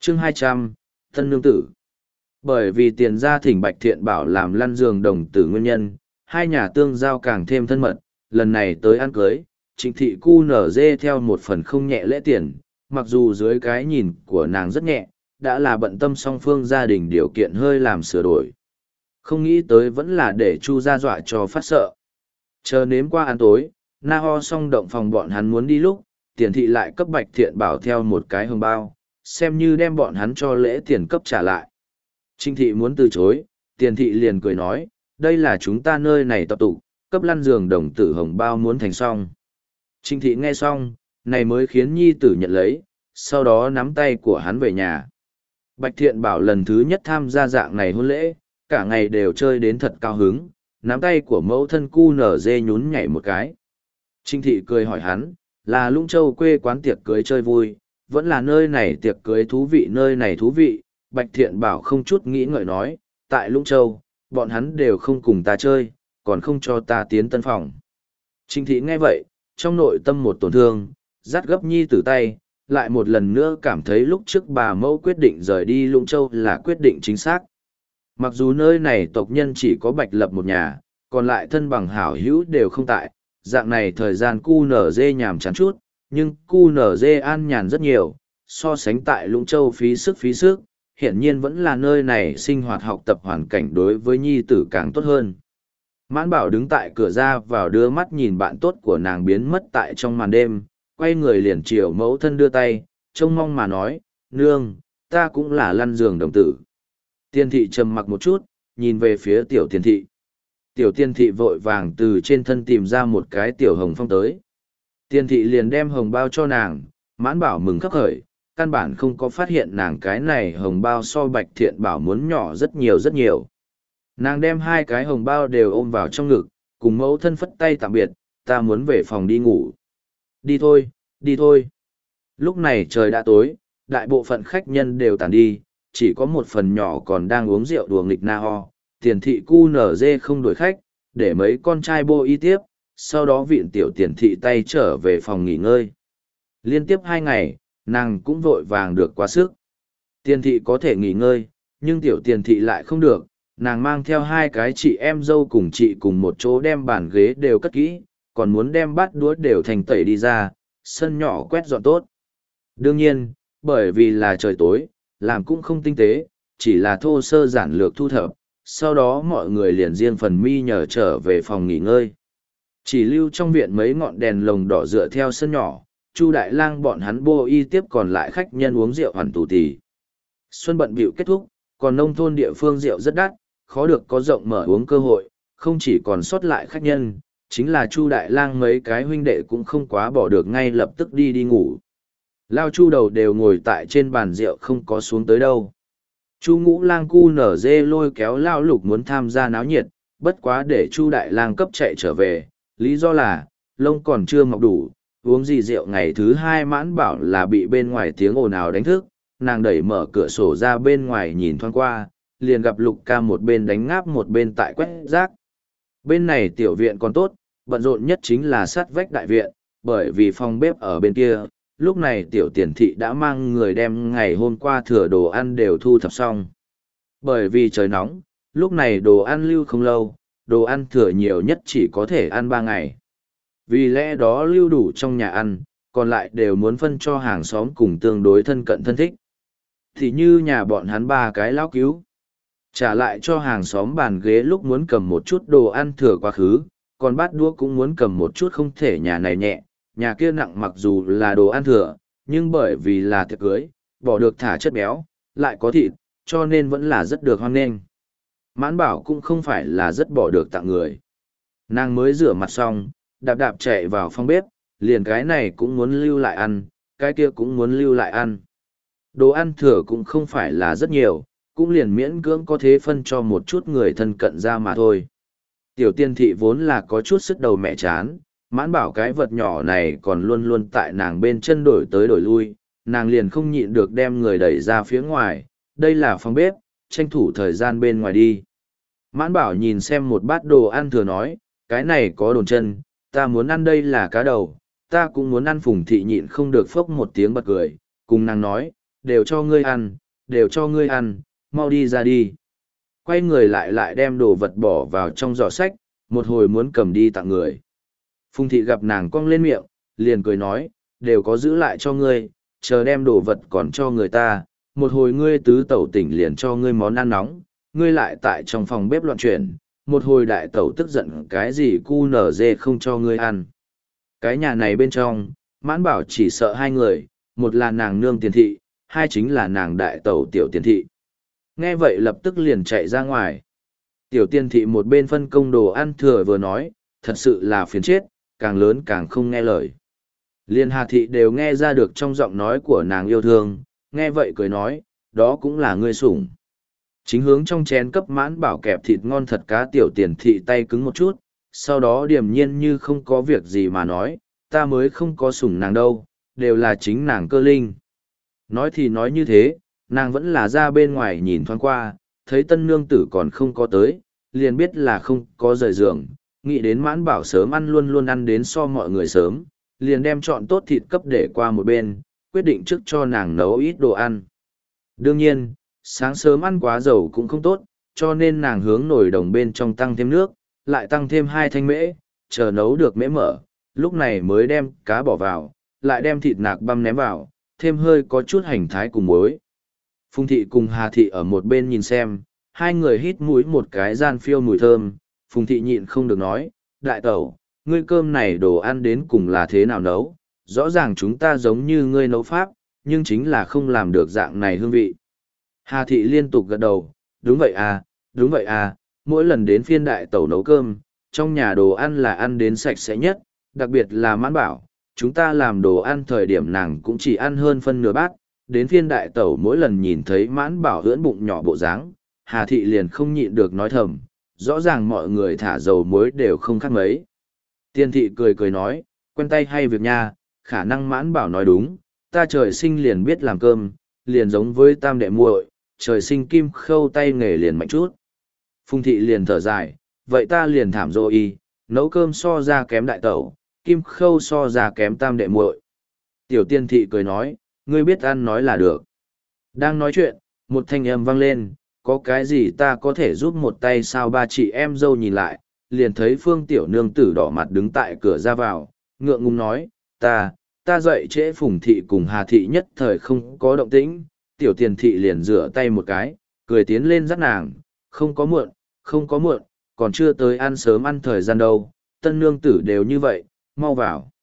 Chương 200, Tân Nương Tử. Bởi vì tiền gia thỉnh Bạch Thiện Bảo làm lăn giường đồng tử nguyên nhân, hai nhà tương giao càng thêm thân mật, lần này tới ăn cưới, Trịnh thị cu nở dê theo một phần không nhẹ lễ tiền, mặc dù dưới cái nhìn của nàng rất nhẹ, đã là bận tâm song phương gia đình điều kiện hơi làm sửa đổi. Không nghĩ tới vẫn là để Chu gia dọa cho phát sợ. Chờ nếm qua ăn tối, na ho xong động phòng bọn hắn muốn đi lúc, tiền thị lại cấp Bạch Thiện Bảo theo một cái hồng bao, xem như đem bọn hắn cho lễ tiền cấp trả lại. Trịnh thị muốn từ chối, tiền thị liền cười nói, đây là chúng ta nơi này tập tụ, cấp lăn giường đồng tử hồng bao muốn thành xong. Trịnh thị nghe xong, này mới khiến nhi tử nhận lấy, sau đó nắm tay của hắn về nhà. Bạch Thiện Bảo lần thứ nhất tham gia dạng này hôn lễ, cả ngày đều chơi đến thật cao hứng, nắm tay của mẫu thân cu nở dê nhún nhảy một cái. Trịnh thị cười hỏi hắn, là Lũng Châu quê quán tiệc cưới chơi vui, vẫn là nơi này tiệc cưới thú vị nơi này thú vị. Bạch Thiện Bảo không chút nghĩ ngợi nói, tại Lũng Châu, bọn hắn đều không cùng ta chơi, còn không cho ta tiến tân phòng. Trịnh thị nghe vậy, trong nội tâm một tổn thương, dắt gấp nhi tử tay, lại một lần nữa cảm thấy lúc trước bà mẫu quyết định rời đi Lũng Châu là quyết định chính xác. Mặc dù nơi này tộc nhân chỉ có Bạch Lập một nhà, còn lại thân bằng hảo hữu đều không tại, dạng này thời gian cu nở dê nhàm chán chút, nhưng cu nở dê an nhàn rất nhiều, so sánh tại Lũng Châu phí sức, hiển nhiên vẫn là nơi này sinh hoạt học tập hoàn cảnh đối với nhi tử càng tốt hơn. Mãn Bảo đứng tại cửa ra vào đưa mắt nhìn bạn tốt của nàng biến mất tại trong màn đêm, quay người liền chiều mẫu thân đưa tay, trông mong mà nói, nương, ta cũng là lăn giường đồng tử. Tiên thị trầm mặc một chút, nhìn về phía tiểu tiên thị. Tiểu tiên thị vội vàng từ trên thân tìm ra một cái tiểu hồng phong tới. Tiên thị liền đem hồng bao cho nàng, Mãn Bảo mừng khắc khởi, căn bản không có phát hiện nàng cái này hồng bao so Bạch Thiện Bảo muốn nhỏ rất nhiều. Nàng đem hai cái hồng bao đều ôm vào trong ngực, cùng mẫu thân phất tay tạm biệt, ta muốn về phòng đi ngủ. Đi thôi, đi thôi. Lúc này trời đã tối, đại bộ phận khách nhân đều tàn đi, chỉ có một phần nhỏ còn đang uống rượu đùa nghịch na ho. Tiền thị cu nở dê không đuổi khách, để mấy con trai bô y tiếp, sau đó vịn tiểu tiền thị tay trở về phòng nghỉ ngơi. Liên tiếp 2 ngày, nàng cũng vội vàng được quá sức. Tiền thị có thể nghỉ ngơi, nhưng tiểu tiền thị lại không được, nàng mang theo 2 cái chị em dâu cùng chị cùng một chỗ đem bàn ghế đều cất kỹ, còn muốn đem bát đũa đều thành tẩy đi ra, sân nhỏ quét dọn tốt. Đương nhiên, bởi vì là trời tối, làm cũng không tinh tế, chỉ là thô sơ giản lược thu thập, sau đó mọi người liền riêng phần mi nhờ trở về phòng nghỉ ngơi. Chỉ lưu trong viện mấy ngọn đèn lồng đỏ dựa theo sân nhỏ, Chu Đại Lang bọn hắn bô y tiếp còn lại khách nhân uống rượu hoàn tù tì. Xuân bận bịu kết thúc, còn nông thôn địa phương rượu rất đắt, khó được có rộng mở uống cơ hội, không chỉ còn sót lại khách nhân, chính là Chu Đại Lang mấy cái huynh đệ cũng không quá bỏ được ngay lập tức đi ngủ. Lao Chu đầu đều ngồi tại trên bàn rượu không có xuống tới đâu. Chu Ngũ Lang cu nở dê lôi kéo Lao Lục muốn tham gia náo nhiệt, bất quá để Chu Đại Lang cấp chạy trở về, lý do là, lông còn chưa mọc đủ, uống gì rượu ngày thứ 2 Mãn Bảo là bị bên ngoài tiếng ồn ào đánh thức, nàng đẩy mở cửa sổ ra bên ngoài nhìn thoáng qua, liền gặp Lục ca một bên đánh ngáp một bên tại quét rác. Bên này tiểu viện còn tốt, bận rộn nhất chính là sát vách đại viện, bởi vì phòng bếp ở bên kia, lúc này tiểu tiền thị đã mang người đem ngày hôm qua thừa đồ ăn đều thu thập xong. Bởi vì trời nóng, lúc này đồ ăn lưu không lâu, đồ ăn thừa nhiều nhất chỉ có thể ăn 3 ngày. Vì lẽ đó lưu đủ trong nhà ăn, còn lại đều muốn phân cho hàng xóm cùng tương đối thân cận thân thích. Thì như nhà bọn hắn 3 cái lão cứu. Trả lại cho hàng xóm bàn ghế lúc muốn cầm một chút đồ ăn thừa quá khứ, còn bát đũa cũng muốn cầm một chút không thể nhà này nhẹ, nhà kia nặng mặc dù là đồ ăn thừa, nhưng bởi vì là tiệc cưới, bỏ được thả chất béo, lại có thịt, cho nên vẫn là rất được hoan nghênh. Mãn Bảo cũng không phải là rất bỏ được tặng người. Nàng mới rửa mặt xong, đạp đạp chạy vào phòng bếp, liền cái này cũng muốn lưu lại ăn, cái kia cũng muốn lưu lại ăn. Đồ ăn thừa cũng không phải là rất nhiều, cũng liền miễn cưỡng có thế phân cho một chút người thân cận ra mà thôi. Tiểu tiên thị vốn là có chút sức đầu mẹ chán, Mãn Bảo cái vật nhỏ này còn luôn luôn tại nàng bên chân đổi tới đổi lui, nàng liền không nhịn được đem người đẩy ra phía ngoài, đây là phòng bếp, tranh thủ thời gian bên ngoài đi. Mãn Bảo nhìn xem một bát đồ ăn thừa nói, cái này có đồn chân, ta muốn ăn đây là cá đầu, ta cũng muốn ăn. Phùng thị nhịn không được phốc một tiếng bật cười, cùng nàng nói, đều cho ngươi ăn, đều cho ngươi ăn, mau đi ra đi. Quay người lại đem đồ vật bỏ vào trong giỏ sách, một hồi muốn cầm đi tặng người. Phùng thị gặp nàng cong lên miệng, liền cười nói, đều có giữ lại cho ngươi, chờ đem đồ vật còn cho người ta, một hồi ngươi tứ tẩu tỉnh liền cho ngươi món ăn nóng, ngươi lại tại trong phòng bếp loạn chuyển, một hồi đại tẩu tức giận cái gì cu nở dê không cho ngươi ăn. Cái nhà này bên trong, Mãn Bảo chỉ sợ hai người, một là nàng nương Tiền thị, hai chính là nàng đại tẩu tiểu Tiền thị. Nghe vậy lập tức liền chạy ra ngoài. Tiểu Tiền thị một bên phân công đồ ăn thừa vừa nói, thật sự là phiền chết, càng lớn càng không nghe lời. Liên Hà thị đều nghe ra được trong giọng nói của nàng yêu thương, nghe vậy cười nói, đó cũng là ngươi sủng. Chính hướng trong chén cấp Mãn Bảo kẹp thịt ngon thật cá tiểu Tiền thị tay cứng một chút, sau đó điềm nhiên như không có việc gì mà nói, ta mới không có sủng nàng đâu, đều là chính nàng Cơ Linh. Nói thì nói như thế, nàng vẫn là ra bên ngoài nhìn thoáng qua, thấy tân nương tử còn không có tới, liền biết là không có rời giường, nghĩ đến Mãn Bảo sớm ăn luôn luôn ăn đến so mọi người sớm, liền đem chọn tốt thịt cấp để qua một bên, quyết định trước cho nàng nấu ít đồ ăn. Đương nhiên, sáng sớm ăn quá dầu cũng không tốt, cho nên nàng hướng nồi đồng bên trong tăng thêm nước, lại tăng thêm 2 thanh mễ, chờ nấu được mễ mở, lúc này mới đem cá bỏ vào, lại đem thịt nạc băm ném vào, thêm hơi có chút hành thái cùng muối. Phùng thị cùng Hà thị ở một bên nhìn xem, hai người hít mũi một cái gian phiêu mùi thơm, Phùng thị nhịn không được nói, đại tẩu, ngươi cơm này đồ ăn đến cùng là thế nào nấu, rõ ràng chúng ta giống như ngươi nấu pháp, nhưng chính là không làm được dạng này hương vị. Hà thị liên tục gật đầu, đúng vậy à, mỗi lần đến phiên đại tẩu nấu cơm, trong nhà đồ ăn là ăn đến sạch sẽ nhất, đặc biệt là Mãn Bảo, chúng ta làm đồ ăn thời điểm nàng cũng chỉ ăn hơn phân nửa bát, đến phiên đại tẩu mỗi lần nhìn thấy Mãn Bảo ưỡn bụng nhỏ bộ dáng, Hà thị liền không nhịn được nói thầm, rõ ràng mọi người thả dầu muối đều không khác mấy. Tiên thị cười cười nói, quen tay hay việc nha, khả năng Mãn Bảo nói đúng, ta trời sinh liền biết làm cơm, liền giống với tam đệ muội, trời sinh kim khâu tay nghề liền mạnh chút. Phùng thị liền thở dài, vậy ta liền thảm rồi nấu cơm so ra kém đại tẩu, kim khâu so ra kém tam đệ muội. Tiểu Tiên thị cười nói, ngươi biết ăn nói là được. Đang nói chuyện, một thanh âm vang lên, có cái gì ta có thể giúp một tay sao? Ba chị em dâu nhìn lại, liền thấy Phương tiểu nương tử đỏ mặt đứng tại cửa ra vào, ngượng ngùng nói, ta dậy trễ. Phùng thị cùng Hà thị nhất thời không có động tĩnh, tiểu Tiền thị liền rửa tay một cái, cười tiến lên dắt nàng, không có muộn, còn chưa tới ăn sớm ăn thời gian đâu, tân nương tử đều như vậy, mau vào.